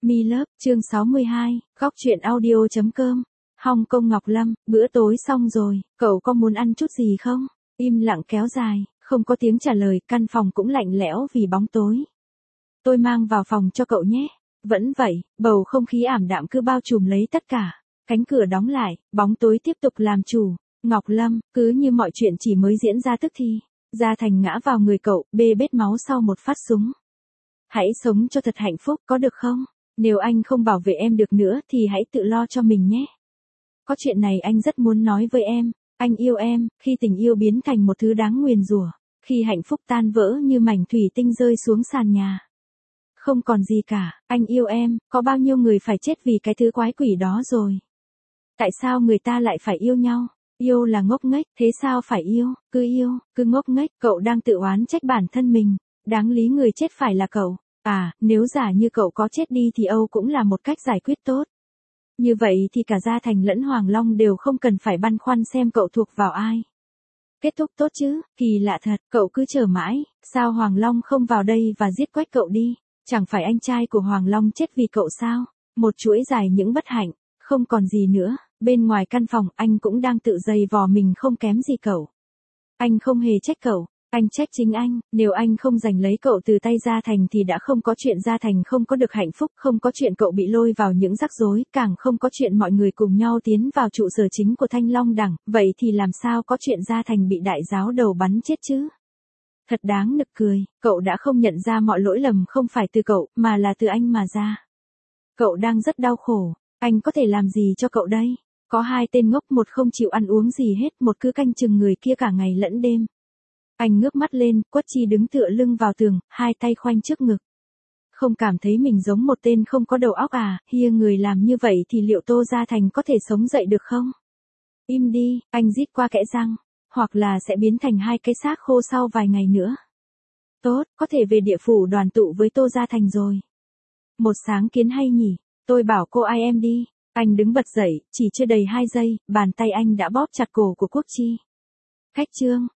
Mi Love, chương 62, góc truyện audio.com. Hong Kong Ngọc Lâm, bữa tối xong rồi, cậu có muốn ăn chút gì không? Im lặng kéo dài, không có tiếng trả lời, căn phòng cũng lạnh lẽo vì bóng tối. Tôi mang vào phòng cho cậu nhé. Vẫn vậy, bầu không khí ảm đạm cứ bao trùm lấy tất cả. Cánh cửa đóng lại, bóng tối tiếp tục làm chủ. Ngọc Lâm, cứ như mọi chuyện chỉ mới diễn ra tức thì. Gia Thành ngã vào người cậu, bê bết máu sau một phát súng. Hãy sống cho thật hạnh phúc, có được không? Nếu anh không bảo vệ em được nữa thì hãy tự lo cho mình nhé. Có chuyện này anh rất muốn nói với em. Anh yêu em, khi tình yêu biến thành một thứ đáng nguyền rủa, khi hạnh phúc tan vỡ như mảnh thủy tinh rơi xuống sàn nhà. Không còn gì cả, anh yêu em, có bao nhiêu người phải chết vì cái thứ quái quỷ đó rồi. Tại sao người ta lại phải yêu nhau? Yêu là ngốc nghếch, thế sao phải yêu, cứ ngốc nghếch, cậu đang tự oán trách bản thân mình. Đáng lý người chết phải là cậu. À, nếu giả như cậu có chết đi thì Âu cũng là một cách giải quyết tốt. Như vậy thì cả Gia Thành lẫn Hoàng Long đều không cần phải băn khoăn xem cậu thuộc vào ai. Kết thúc tốt chứ, kỳ lạ thật, cậu cứ chờ mãi, sao Hoàng Long không vào đây và giết quách cậu đi? Chẳng phải anh trai của Hoàng Long chết vì cậu sao? Một chuỗi dài những bất hạnh, không còn gì nữa, bên ngoài căn phòng anh cũng đang tự giày vò mình không kém gì cậu. Anh không hề trách cậu. Anh trách chính anh, nếu anh không giành lấy cậu từ tay Gia Thành thì đã không có chuyện Gia Thành không có được hạnh phúc, không có chuyện cậu bị lôi vào những rắc rối, càng không có chuyện mọi người cùng nhau tiến vào trụ sở chính của Thanh Long Đẳng, vậy thì làm sao có chuyện Gia Thành bị đại giáo đầu bắn chết chứ? Thật đáng nực cười, cậu đã không nhận ra mọi lỗi lầm không phải từ cậu, mà là từ anh mà ra. Cậu đang rất đau khổ, anh có thể làm gì cho cậu đây? Có hai tên ngốc, một không chịu ăn uống gì hết, một cứ canh chừng người kia cả ngày lẫn đêm. Anh ngước mắt lên, Quất Chi đứng tựa lưng vào tường, hai tay khoanh trước ngực. Không cảm thấy mình giống một tên không có đầu óc à, hia người làm như vậy thì liệu Tô Gia Thành có thể sống dậy được không? Im đi, anh rít qua kẽ răng, hoặc là sẽ biến thành hai cái xác khô sau vài ngày nữa. Tốt, có thể về địa phủ đoàn tụ với Tô Gia Thành rồi. Một sáng kiến hay nhỉ, tôi bảo cô ai em đi. Anh đứng bật dậy, chỉ chưa đầy 2 giây, bàn tay anh đã bóp chặt cổ của Quốc Chi. Khách Trương,